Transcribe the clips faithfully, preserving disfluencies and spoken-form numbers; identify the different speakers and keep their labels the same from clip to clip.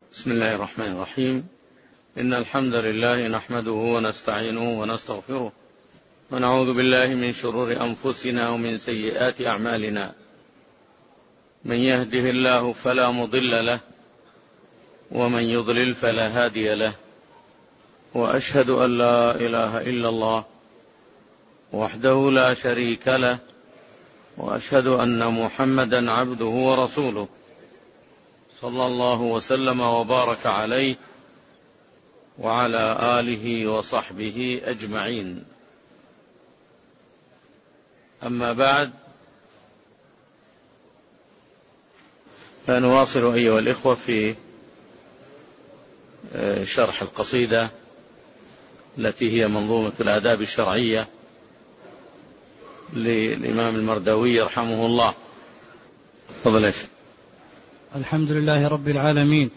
Speaker 1: بسم الله الرحمن الرحيم. إن الحمد لله نحمده ونستعينه ونستغفره ونعوذ بالله من شرور أنفسنا ومن سيئات أعمالنا. من يهده الله فلا مضل له ومن يضلل فلا هادي له، وأشهد أن لا إله إلا الله وحده لا شريك له، وأشهد أن محمدا عبده ورسوله صلى الله وسلم وبارك عليه وعلى آله وصحبه أجمعين. أما بعد، فنواصل أيها الإخوة في شرح القصيدة التي هي منظومة الآداب الشرعية للإمام المرداوي رحمه الله. تفضل.
Speaker 2: الحمد لله رب العالمين،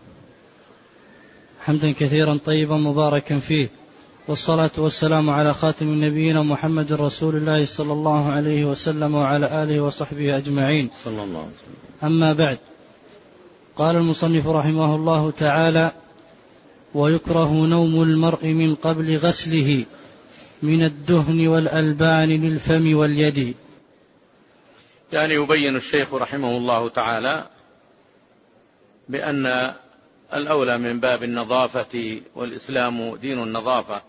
Speaker 2: حمدا كثيرا طيبا مباركا فيه، والصلاة والسلام على خاتم النبيين محمد رسول الله صلى الله عليه وسلم وعلى آله وصحبه أجمعين.
Speaker 1: صلى الله عليه وسلم.
Speaker 2: أما بعد، قال المصنف رحمه الله تعالى: ويكره نوم المرء من قبل غسله من الدهن والألبان للفم واليد.
Speaker 1: يعني يبين الشيخ رحمه الله تعالى بأن الأولى من باب النظافة، والإسلام دين النظافة،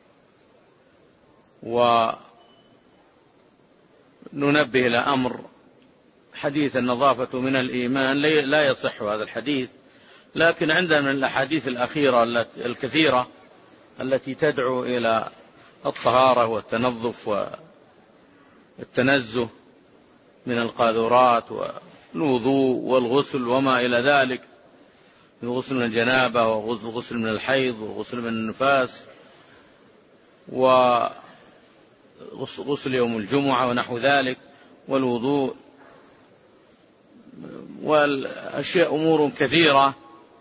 Speaker 1: وننبه إلى أمر حديث النظافة من الإيمان لا يصح هذا الحديث، لكن عندنا من الأحاديث الأخيرة الكثيرة التي تدعو إلى الطهارة والتنظف والتنزه من القاذورات والوضوء والغسل وما إلى ذلك، الغسل من الجنابة والغسل من الحيض والغسل من النفاس وغسل يوم الجمعة ونحو ذلك، والوضوء والأشياء أمور كثيرة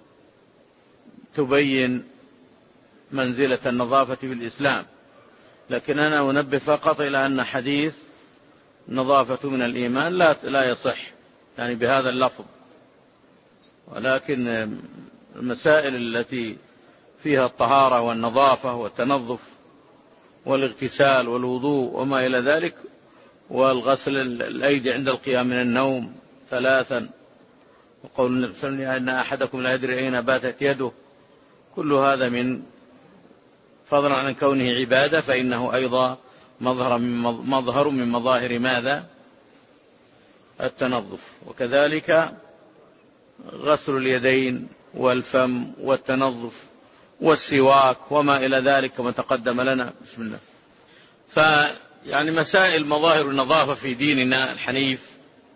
Speaker 1: تبين منزلة النظافة في الإسلام. لكن أنا أنبه فقط إلى أن حديث النظافة من الإيمان لا لا يصح يعني بهذا اللفظ، ولكن المسائل التي فيها الطهارة والنظافة والتنظف والاغتسال والوضوء وما إلى ذلك، والغسل الأيدي عند القيام من النوم ثلاثا، وقول النبي صلى الله عليه وسلم أن أحدكم لا يدري أين باتت يده، كل هذا من فضلا عن كونه عبادة فإنه أيضا مظهر من مظهر من مظاهر ماذا؟ التنظف. وكذلك غسل اليدين والفم والتنظف والسواك وما إلى ذلك كما تقدم لنا. بسم الله. فيعني مسائل مظاهر النظافة في ديننا الحنيف،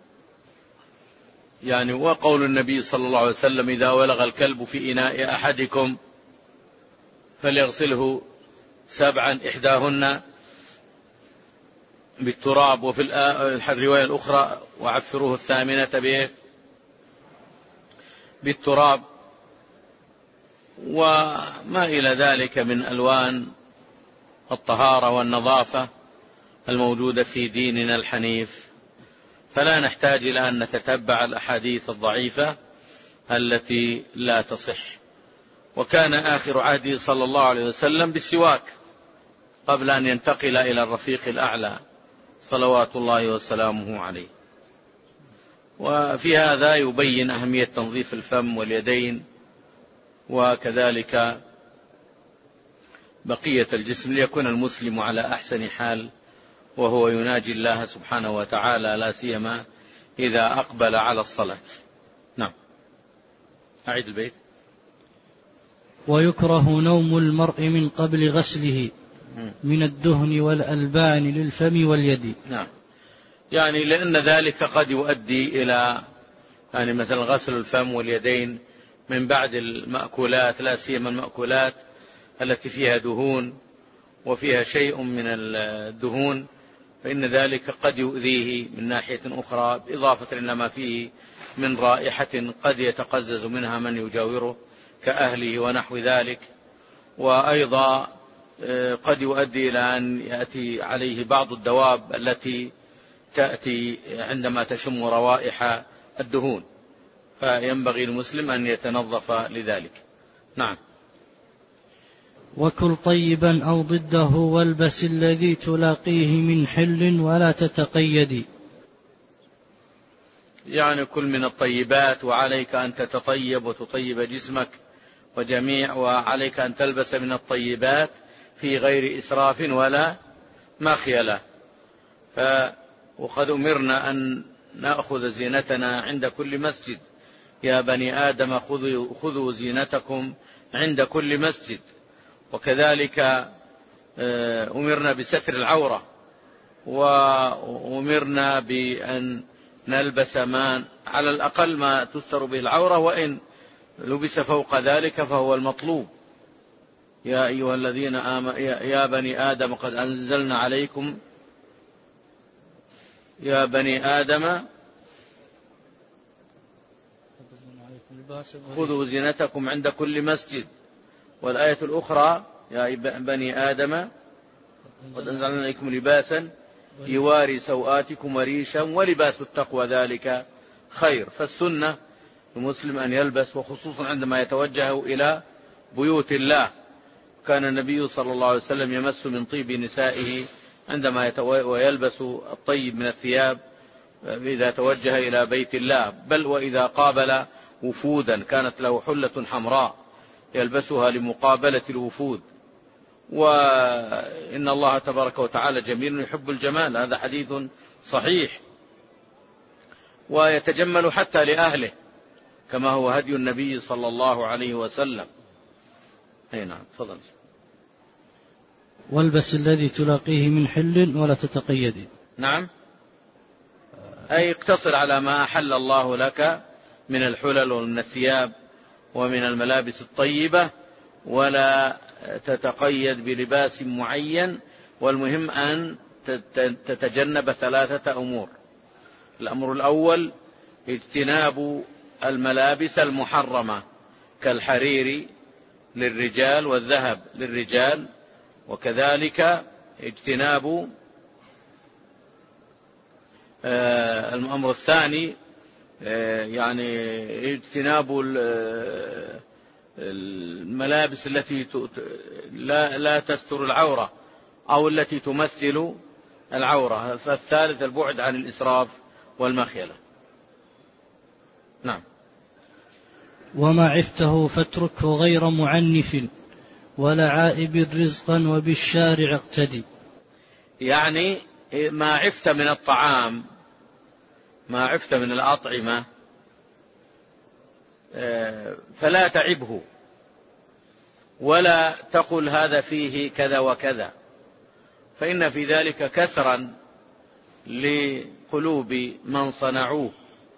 Speaker 1: يعني وقول النبي صلى الله عليه وسلم: إذا ولغ الكلب في إناء أحدكم فليغسله سبعا إحداهن بالتراب، وفي الرواية الأخرى: وعفروه الثامنة به بالتراب، وما إلى ذلك من ألوان الطهارة والنظافة الموجودة في ديننا الحنيف. فلا نحتاج إلى أن نتتبع الأحاديث الضعيفة التي لا تصح. وكان آخر عهده صلى الله عليه وسلم بالسواك قبل أن ينتقل إلى الرفيق الأعلى صلوات الله وسلامه عليه. وفي هذا يبين أهمية تنظيف الفم واليدين وكذلك بقية الجسم ليكون المسلم على أحسن حال وهو يناجي الله سبحانه وتعالى، لا سيما إذا أقبل على الصلاة. نعم، أعيد البيت.
Speaker 2: ويكره نوم المرء من قبل غسله من الدهن والألبان للفم واليد.
Speaker 1: نعم، يعني لأن ذلك قد يؤدي إلى يعني مثلا غسل الفم واليدين من بعد المأكولات، لا سيما المأكولات التي فيها دهون وفيها شيء من الدهون، فإن ذلك قد يؤذيه من ناحية أخرى، إضافة إلى ما فيه من رائحة قد يتقزز منها من يجاوره كأهله ونحو ذلك. وأيضا قد يؤدي إلى أن يأتي عليه بعض الدواب التي تأتي عندما تشم روائح الدهون، فينبغي المسلم أن يتنظف لذلك. نعم.
Speaker 2: وكل طيبا أو ضده والبس الذي تلاقيه من حل ولا تتقيد.
Speaker 1: يعني كل من الطيبات، وعليك أن تتطيب وتطيب جسمك وجميع، وعليك أن تلبس من الطيبات في غير إسراف ولا مخيلة. وقد أمرنا أن نأخذ زينتنا عند كل مسجد. يا بني آدم خذوا, خذوا زينتكم عند كل مسجد. وكذلك أمرنا بستر العورة، وأمرنا بأن نلبس ما على الأقل ما تستر به العورة، وإن لبس فوق ذلك فهو المطلوب. يا أيها الذين آمنوا يا بني آدم قد أنزلنا عليكم يا بني آدم خذوا زينتكم عند كل مسجد. والآية الأخرى يا بني آدم قد أنزلنا عليكم لباسا يواري سوآتكم وريشا ولباس التقوى ذلك خير. فالسنة المسلم أن يلبس، وخصوصا عندما يتوجه إلى بيوت الله. كان النبي صلى الله عليه وسلم يمس من طيب نسائه عندما ويلبس الطيب من الثياب إذا توجه إلى بيت الله، بل وإذا قابل وفودا كانت له حلة حمراء يلبسها لمقابلة الوفود. وإن الله تبارك وتعالى جميل يحب الجمال، هذا حديث صحيح. ويتجمل حتى لأهله كما هو هدي النبي صلى الله عليه وسلم. أي نعم، تفضل.
Speaker 2: والبس الذي تلاقيه من حل ولا تتقيد.
Speaker 1: نعم، أي اقتصر على ما أحل الله لك من الحلل ومن الثياب ومن الملابس الطيبة، ولا تتقيد بلباس معين. والمهم أن تتجنب ثلاثة أمور. الأمر الأول اجتناب الملابس المحرمة كالحرير للرجال والذهب للرجال، وكذلك اجتناب الأمر الثاني يعني اجتناب الملابس التي لا تستر العورة أو التي تمثل العورة. فالثالث البعد عن الإسراف والمخيلة. نعم.
Speaker 2: وما عفته فاتركه غير معنف ولا عائب رزقا وبالشارع اقتدي.
Speaker 1: يعني ما عفت من الطعام، ما عفت من الأطعمة فلا تعبه، ولا تقل هذا فيه كذا وكذا، فإن في ذلك كسرا لقلوب من صنعوه.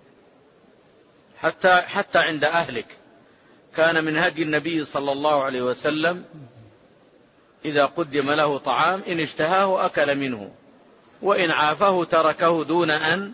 Speaker 1: حتى, حتى عند أهلك كان من هدي النبي صلى الله عليه وسلم إذا قدم له طعام إن اشتهاه أكل منه، وإن عافه تركه دون أن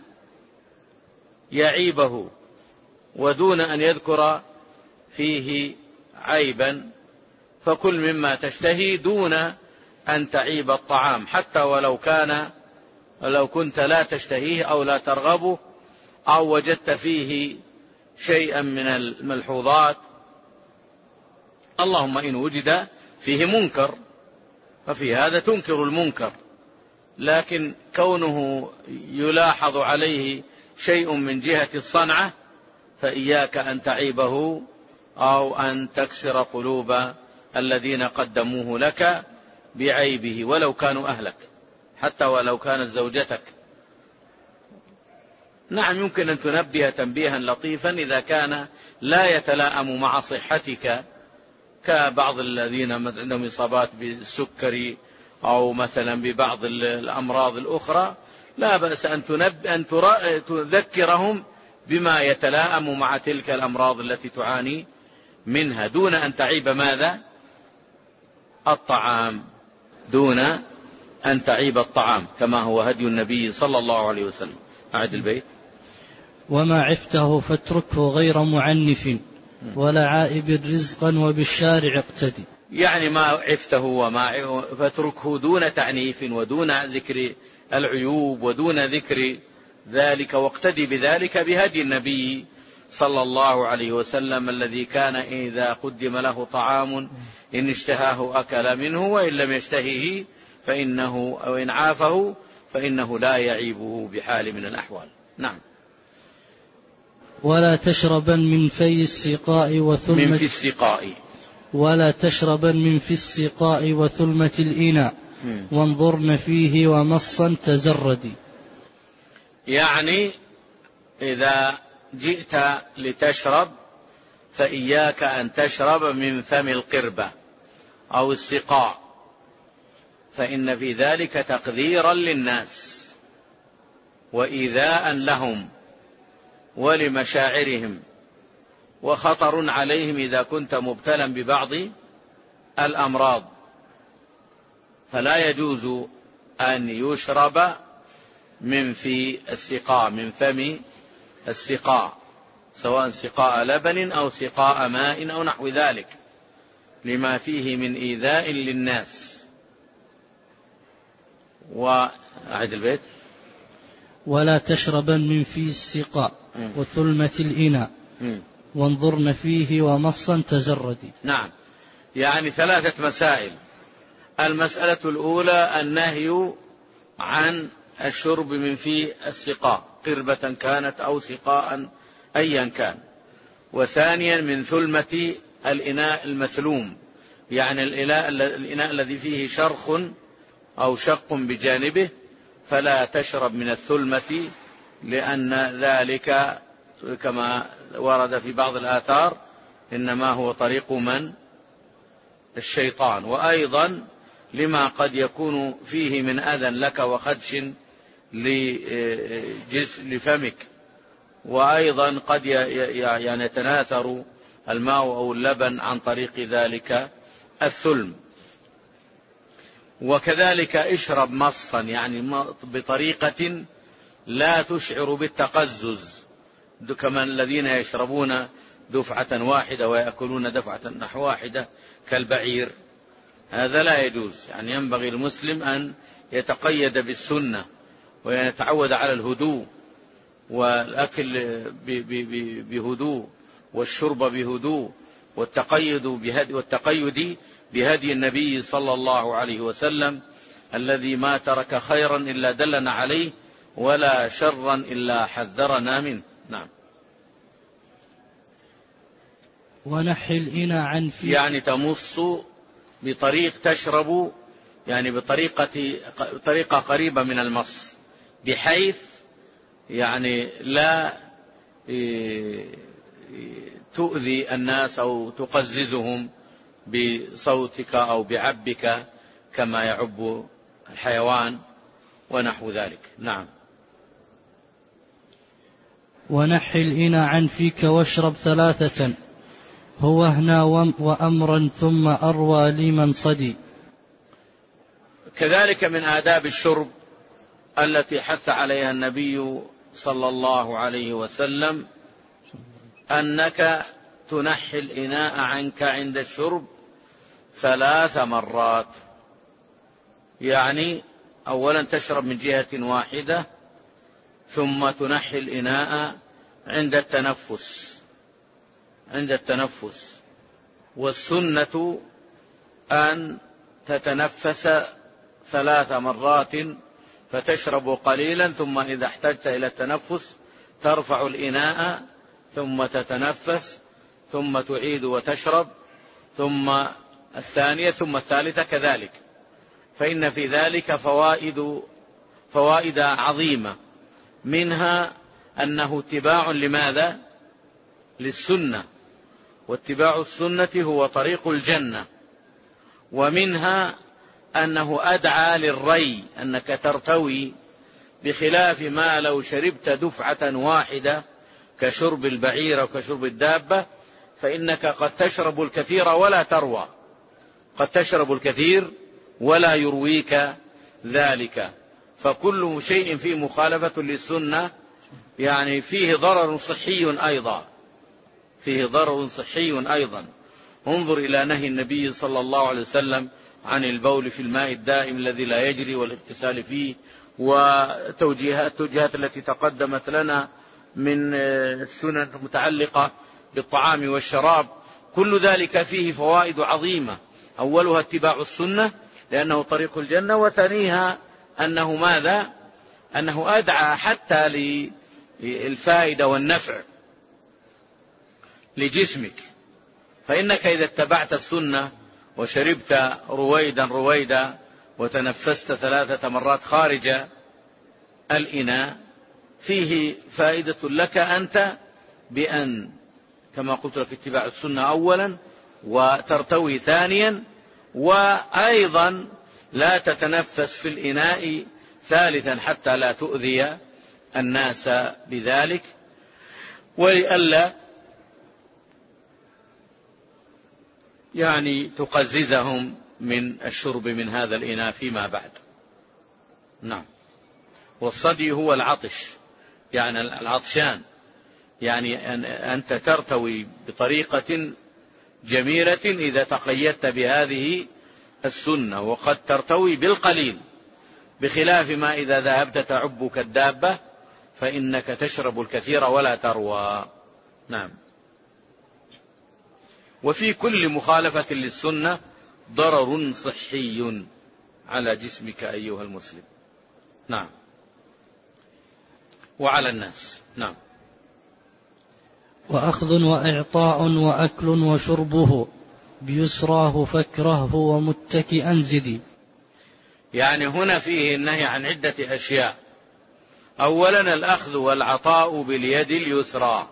Speaker 1: يعيبه ودون أن يذكر فيه عيبا. فكل مما تشتهي دون أن تعيب الطعام، حتى ولو كان ولو كنت لا تشتهيه أو لا ترغبه أو وجدت فيه شيئا من الملحوظات. اللهم إن وجد فيه منكر ففي هذا تنكر المنكر، لكن كونه يلاحظ عليه شيء من جهة الصنعة فإياك أن تعيبه أو أن تكسر قلوب الذين قدموه لك بعيبه ولو كانوا أهلك، حتى ولو كانت زوجتك. نعم، يمكن أن تنبه تنبيها لطيفا إذا كان لا يتلائم مع صحتك، كبعض الذين عندهم إصابات بالسكري أو مثلا ببعض الأمراض الأخرى، لا بأس أن أن تذكرهم بما يتلائم مع تلك الأمراض التي تعاني منها، دون أن تعيب ماذا؟ الطعام، دون أن تعيب الطعام، كما هو هدي النبي صلى الله عليه وسلم. أعد البيت.
Speaker 2: وما عفته فاتركه غير معنف ولا عائب رزقا وبالشارع اقتدي.
Speaker 1: يعني ما عفته وما فاتركه دون تعنيف ودون ذكر العيوب ودون ذكر ذلك، واقتدي بذلك بهدي النبي صلى الله عليه وسلم الذي كان إذا قدم له طعام إن اشتهاه أكل منه وإن لم يشتهيه فإنه أو إن عافه فإنه لا يعيبه بحال من الأحوال. نعم.
Speaker 2: ولا تشربا من في السقاء وثلمة
Speaker 1: من في السقاء
Speaker 2: ولا تشربا من في السقاء وثلمة الإناء وانظرن فيه ومصا تزردي.
Speaker 1: يعني إذا جئت لتشرب فإياك أن تشرب من فم القربة أو السقاء، فإن في ذلك تقديرا للناس وإيذاء لهم ولمشاعرهم وخطر عليهم إذا كنت مبتلا ببعض الأمراض، فلا يجوز أن يشرب من في السقاء من فم السقاء، سواء سقاء لبن أو سقاء ماء أو نحو ذلك، لما فيه من إيذاء للناس. وأعد البيت.
Speaker 2: ولا تشربا من في السقاء وثلمة الإناء وانظرن فيه ومصا تزردي.
Speaker 1: نعم، يعني ثلاثة مسائل. المسألة الأولى النهي عن الشرب من في السقاء، قربة كانت أو سقاء أيا كان. وثانيا من ثلمة الإناء المثلوم، يعني الإناء, الإناء الذي فيه شرخ أو شق بجانبه، فلا تشرب من الثلمة لأن ذلك كما ورد في بعض الآثار إنما هو طريق من الشيطان، وأيضا لما قد يكون فيه من أذى لك وخدش لفمك، وأيضا قد يعني يتناثر الماء أو اللبن عن طريق ذلك الثلم. وكذلك اشرب مصا، يعني بطريقة لا تشعر بالتقزز، كما الذين يشربون دفعة واحدة ويأكلون دفعة نحو واحدة كالبعير، هذا لا يجوز. يعني ينبغي المسلم أن يتقيد بالسنة ويتعود على الهدوء والأكل بهدوء والشرب بهدوء والتقيد بهدي, والتقيد بهدي النبي صلى الله عليه وسلم الذي ما ترك خيرا إلا دلنا عليه ولا شرا إلا حذرنا منه. نعم.
Speaker 2: ونحي الإناء عن في
Speaker 1: يعني تمص بطريق تشرب، يعني بطريقة طريقة قريبة من المص، بحيث يعني لا تؤذي الناس أو تقززهم بصوتك أو بعبك كما يعب الحيوان ونحو ذلك. نعم.
Speaker 2: ونحي الإناء عن فيك واشرب ثلاثة هو هنا وأمرا ثم أروى لمن صدي.
Speaker 1: كذلك من آداب الشرب التي حث عليها النبي صلى الله عليه وسلم أنك تنحي الإناء عنك عند الشرب ثلاث مرات، يعني أولا تشرب من جهة واحدة ثم تنحي الإناء عند التنفس عند التنفس والسنة أن تتنفس ثلاث مرات فتشرب قليلا، ثم إذا احتجت إلى التنفس ترفع الإناء ثم تتنفس ثم تعيد وتشرب، ثم الثانية ثم الثالثة كذلك. فإن في ذلك فوائد فوائد عظيمة، منها أنه اتباع لماذا؟ للسنة، واتباع السنة هو طريق الجنة. ومنها أنه أدعى للري، أنك ترتوي، بخلاف ما لو شربت دفعة واحدة كشرب البعير وكشرب الدابة، فإنك قد تشرب الكثير ولا تروى، قد تشرب الكثير ولا يرويك ذلك. فكل شيء فيه مخالفة للسنة يعني فيه ضرر صحي أيضا فيه ضرر صحي أيضا. انظر إلى نهي النبي صلى الله عليه وسلم عن البول في الماء الدائم الذي لا يجري والاغتسال فيه، وتوجيهات التي تقدمت لنا من السنن المتعلقة بالطعام والشراب، كل ذلك فيه فوائد عظيمة. أولها اتباع السنة لأنه طريق الجنة، وثانيها أنه ماذا؟ أنه أدعى حتى للفائدة والنفع لجسمك. فإنك إذا اتبعت السنة وشربت رويدا رويدا وتنفست ثلاثة مرات خارج الإناء فيه فائدة لك أنت، بأن كما قلت لك اتباع السنة أولا، وترتوي ثانيا، وأيضا لا تتنفس في الإناء ثالثا حتى لا تؤذي الناس بذلك، ولئلا يعني تقززهم من الشرب من هذا الإناء فيما بعد. نعم. والصدي هو العطش، يعني العطشان، يعني أنت ترتوي بطريقة جميلة إذا تقيدت بهذه السنة، وقد ترتوي بالقليل، بخلاف ما إذا ذهبت تعبك الدابة فإنك تشرب الكثير ولا تروى. نعم. وفي كل مخالفة للسنة ضرر صحي على جسمك أيها المسلم. نعم. وعلى الناس. نعم.
Speaker 2: وأخذ وإعطاء وأكل وشربه بيسراه فكرهه ومتكئا زدي.
Speaker 1: يعني هنا فيه النهي عن عدة أشياء. أولا الأخذ والعطاء باليد اليسرى،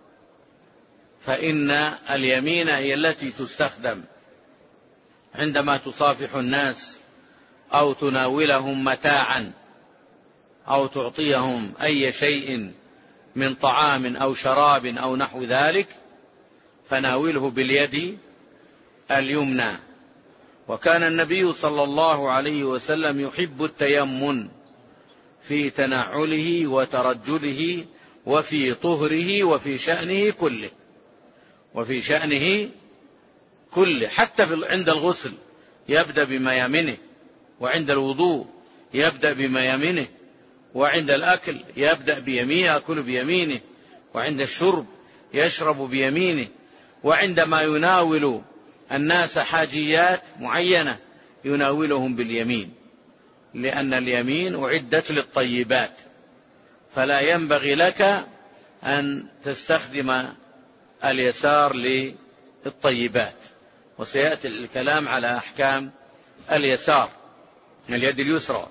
Speaker 1: فإن اليمين هي التي تستخدم عندما تصافح الناس أو تناولهم متاعا أو تعطيهم أي شيء من طعام أو شراب أو نحو ذلك، فناوله باليد اليمنى. وكان النبي صلى الله عليه وسلم يحب التيمن في تنعله وترجله وفي طهره وفي شأنه كله، وفي شأنه كله، حتى عند الغسل يبدأ بميامنه، وعند الوضوء يبدأ بميامنه، وعند الأكل يبدأ بيمينه يأكل بيمينه، وعند الشرب يشرب بيمينه، وعندما يناول الناس حاجيات معينة يناولهم باليمين، لأن اليمين أعدت للطيبات، فلا ينبغي لك أن تستخدم اليسار للطيبات. وسيأتي الكلام على أحكام اليسار، اليد اليسرى،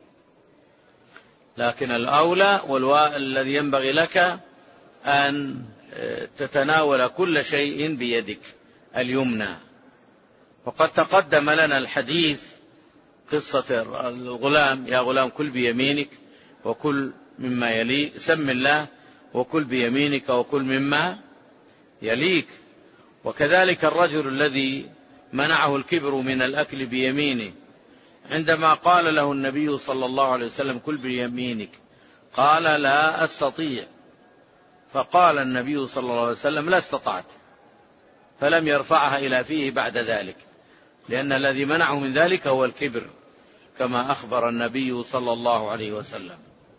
Speaker 1: لكن الأولى والذي ينبغي لك أن تتناول كل شيء بيدك اليمنى. وقد تقدم لنا الحديث قصة الغلام: يا غلام كل بيمينك وكل مما يليك، سم الله وكل بيمينك وكل مما يليك. وكذلك الرجل الذي منعه الكبر من الأكل بيمينه، عندما قال له النبي صلى الله عليه وسلم كل بيمينك قال لا أستطيع، فقال النبي صلى الله عليه وسلم لا استطعت، فلم يرفعها إلى فيه بعد ذلك، لأن الذي منعه من ذلك هو الكبر، كما أخبر النبي صلى الله عليه وسلم.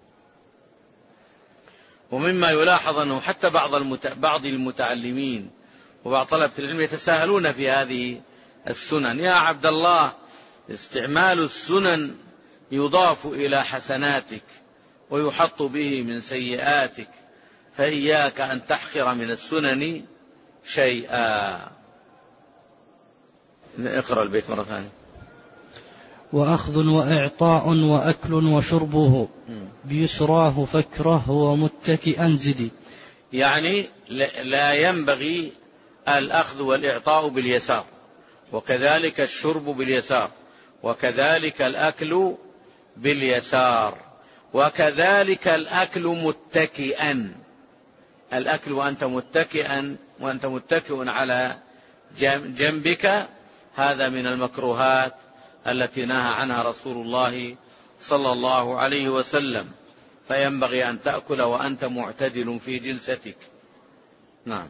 Speaker 1: ومما يلاحظ أنه حتى بعض بعض المتعلمين وبعض طلبة العلم يتساهلون في هذه السنن. يا عبد الله، استعمال السنن يضاف إلى حسناتك ويحط به من سيئاتك، فإياك أن تحقر من السنن شيئا. اقرأ البيت مرة ثانية.
Speaker 2: وأخذ وإعطاء وأكل وشربه بيسراه فكره ومتكئا زدي.
Speaker 1: يعني لا ينبغي الأخذ والإعطاء باليسار، وكذلك الشرب باليسار، وكذلك الأكل باليسار، وكذلك الأكل متكئا. الأكل وأنت متكئا وأنت متكئ على جنبك، هذا من المكروهات التي نهى عنها رسول الله صلى الله عليه وسلم، فينبغي أن تأكل وأنت معتدل في جلستك. نعم.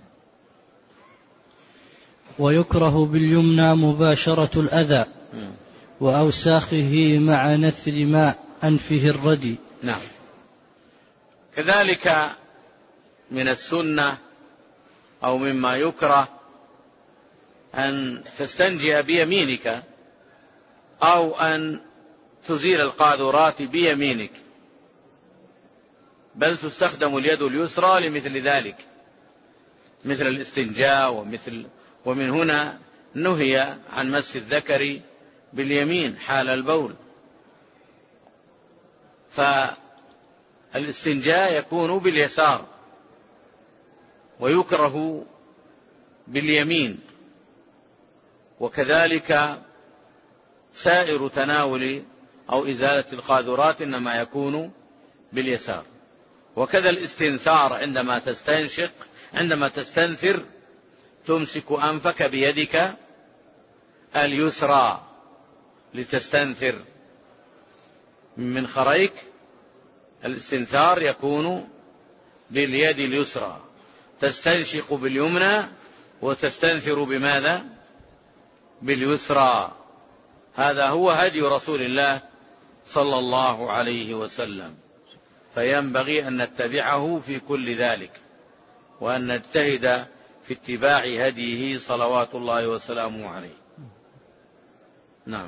Speaker 2: ويكره باليمنى مباشرة الأذى وأوساخه مع نثر ماء أنفه الردي.
Speaker 1: نعم. كذلك من السنة أو مما يكره أن تستنجي بيمينك أو أن تزيل القاذورات بيمينك، بل تستخدم اليد اليسرى لمثل ذلك، مثل الاستنجاء ومثل ومن هنا نهي عن مس الذكر باليمين حال البول. فالاستنجاء يكون باليسار ويكره باليمين، وكذلك سائر تناول أو إزالة القاذورات إنما يكون باليسار. وكذا الاستنثار عندما تستنشق عندما تستنثر تمسك أنفك بيدك اليسرى لتستنثر من منخريك. الاستنثار يكون باليد اليسرى، تستنشق باليمنى وتستنثر بماذا؟ باليسرى. هذا هو هدي رسول الله صلى الله عليه وسلم، فينبغي أن نتبعه في كل ذلك وأن نجتهد في اتباع هديه صلوات الله وسلامه عليه. نعم.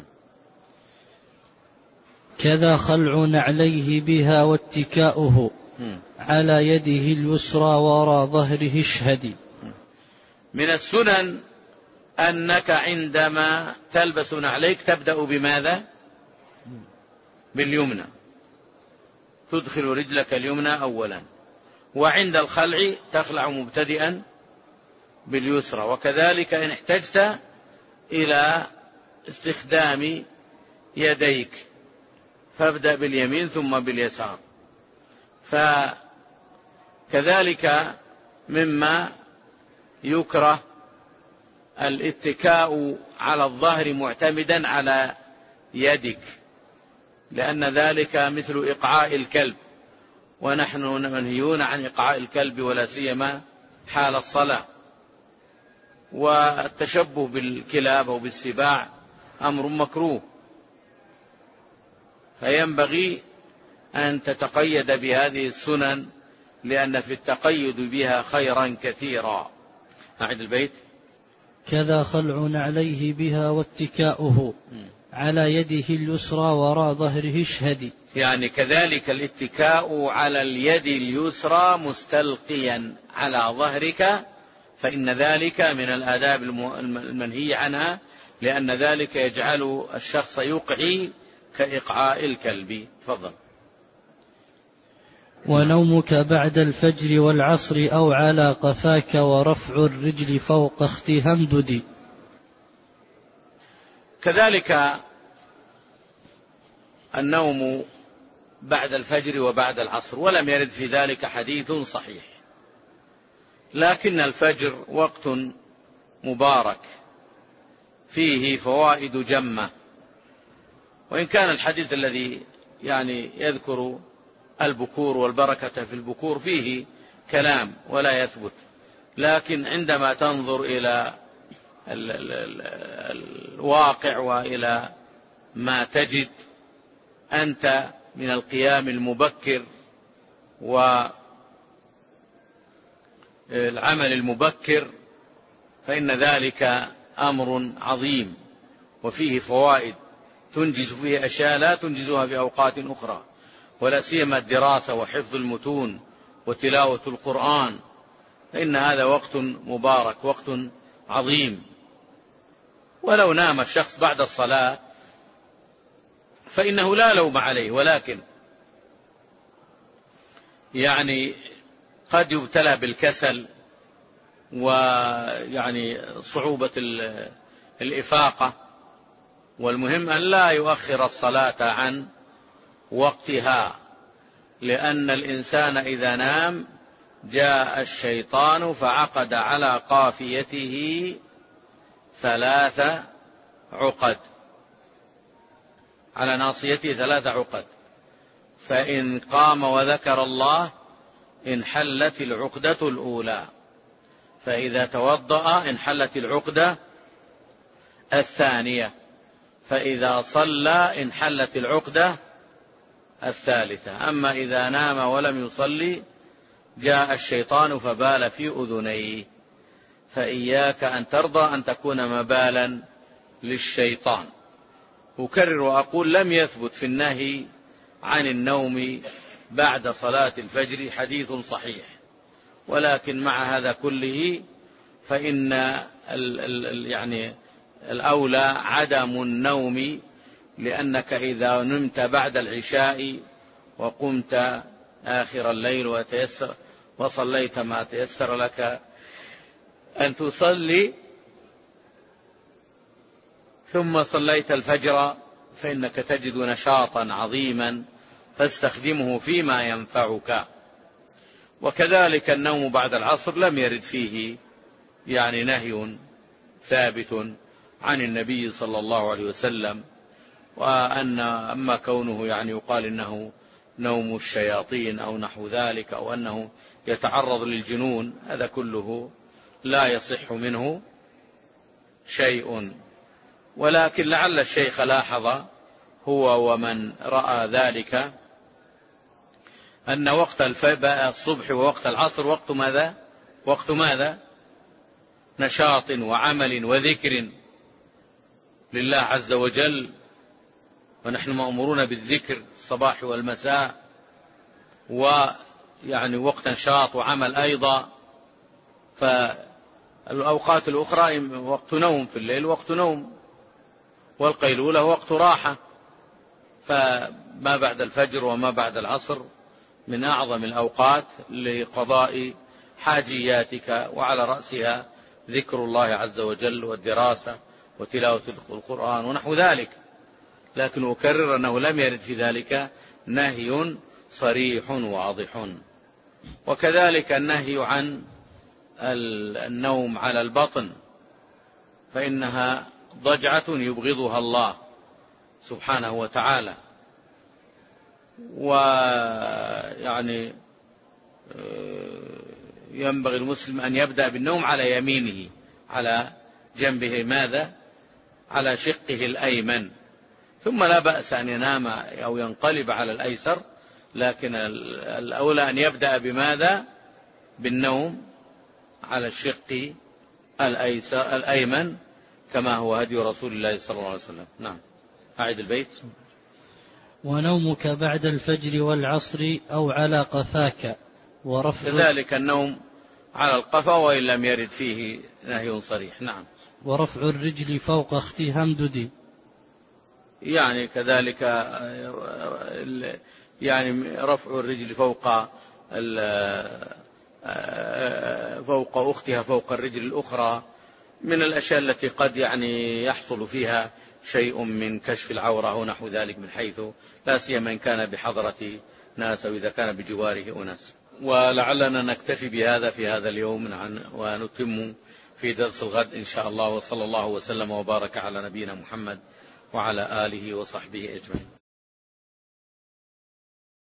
Speaker 2: كذا خلع نعليه بها واتكاؤه على يده اليسرى وراء ظهره اشهدي.
Speaker 1: من السنن أنك عندما تلبس نعليك تبدأ بماذا؟ باليمنى، تدخل رجلك اليمنى أولا، وعند الخلع تخلع مبتدئا باليسرى، وكذلك إن احتجت إلى استخدام يديك فابدأ باليمين ثم باليسار. فكذلك مما يكره الاتكاء على الظهر معتمدا على يدك، لأن ذلك مثل إقعاء الكلب، ونحن منهيون عن إقعاء الكلب ولا سيما حال الصلاة. والتشبه بالكلاب أو بالسباع أمر مكروه، فينبغي أن تتقيد بهذه السنن لأن في التقيد بها خيرا كثيرا. أعد البيت.
Speaker 2: كذا خلع نعليه بها واتكاؤه على يده اليسرى وراء ظهره اشهدي.
Speaker 1: يعني كذلك الاتكاء على اليد اليسرى مستلقيا على ظهرك، فإن ذلك من الآداب المنهي عنها، لأن ذلك يجعل الشخص يقعي كإقعاء الكلب. تفضل.
Speaker 2: ونومك بعد الفجر والعصر أو على قفاك ورفع الرجل فوق اختها امدد.
Speaker 1: كذلك النوم بعد الفجر وبعد العصر، ولم يرد في ذلك حديث صحيح، لكن الفجر وقت مبارك فيه فوائد جمة، وإن كان الحديث الذي يعني يذكر البكور والبركة في البكور فيه كلام ولا يثبت، لكن عندما تنظر إلى ال ال ال الواقع وإلى ما تجد أنت من القيام المبكر والعمل المبكر، فإن ذلك أمر عظيم وفيه فوائد تنجز فيه أشياء لا تنجزها في أوقات أخرى، ولا سيما الدراسة وحفظ المتون وتلاوة القرآن، فإن هذا وقت مبارك، وقت عظيم. ولو نام الشخص بعد الصلاة فإنه لا لوم عليه، ولكن يعني قد يبتلى بالكسل ويعني صعوبة الإفاقة، والمهم أن لا يؤخر الصلاة عن وقتها، لأن الإنسان إذا نام جاء الشيطان فعقد على قافيته ثلاث عقد، على ناصيته ثلاث عقد، فإن قام وذكر الله انحلت العقدة الأولى، فإذا توضأ انحلت العقدة الثانية، فإذا صلى انحلت العقدة الثالثة. أما إذا نام ولم يصلي جاء الشيطان فبال في أذنيه، فإياك أن ترضى أن تكون مبالا للشيطان. أكرر وأقول لم يثبت في النهي عن النوم بعد صلاة الفجر حديث صحيح، ولكن مع هذا كله فإن ال ال يعني الأولى عدم النوم، لأنك إذا نمت بعد العشاء وقمت آخر الليل وتيسر وصليت ما تيسر لك أن تصلي ثم صليت الفجر، فإنك تجد نشاطا عظيما فاستخدمه فيما ينفعك. وكذلك النوم بعد العصر لم يرد فيه يعني نهي ثابت عن النبي صلى الله عليه وسلم، وأن أما كونه يعني يقال إنه نوم الشياطين أو نحو ذلك أو أنه يتعرض للجنون، هذا كله لا يصح منه شيء. ولكن لعل الشيخ لاحظ هو ومن رأى ذلك أن وقت الصبح ووقت العصر وقت ماذا؟ وقت ماذا؟ نشاط وعمل وذكر لله عز وجل، ونحن مأمورون بالذكر الصباح والمساء، ويعني وقت نشاط وعمل أيضا. فالأوقات الأخرى وقت نوم في الليل وقت نوم، والقيلولة وقت راحة. فما بعد الفجر وما بعد العصر من أعظم الأوقات لقضاء حاجياتك، وعلى رأسها ذكر الله عز وجل والدراسة وتلاوة القرآن ونحو ذلك. لكن أكرر أنه لم يرد في ذلك نهي صريح واضح. وكذلك النهي عن النوم على البطن، فإنها ضجعة يبغضها الله سبحانه وتعالى، ويعني ينبغي المسلم أن يبدأ بالنوم على يمينه، على جنبه ماذا؟ على شقه الأيمن، ثم لا بأس أن ينام أو ينقلب على الأيسر، لكن الأولى أن يبدأ بماذا؟ بالنوم على الشق الأيسر الأيمن، كما هو هدي رسول الله صلى الله عليه وسلم. نعم، أعيد البيت.
Speaker 2: ونومك بعد الفجر والعصر أو على قفاك ورفع
Speaker 1: كذلك النوم على القفا وإن لم يرد فيه نهي صريح. نعم.
Speaker 2: ورفع الرجل فوق اختها مدد،
Speaker 1: يعني كذلك يعني رفع الرجل فوق فوق أختها فوق الرجل الأخرى من الأشياء التي قد يعني يحصل فيها شيء من كشف العورة ونحو ذلك، من حيث لا سيما إن كان بحضرة ناس أو إذا كان بجواره أناس. ولعلنا نكتفي بهذا في هذا اليوم، ونتم في درس الغد إن شاء الله. وصلى الله وسلم وبارك على نبينا محمد وعلى آله وصحبه أجمعين.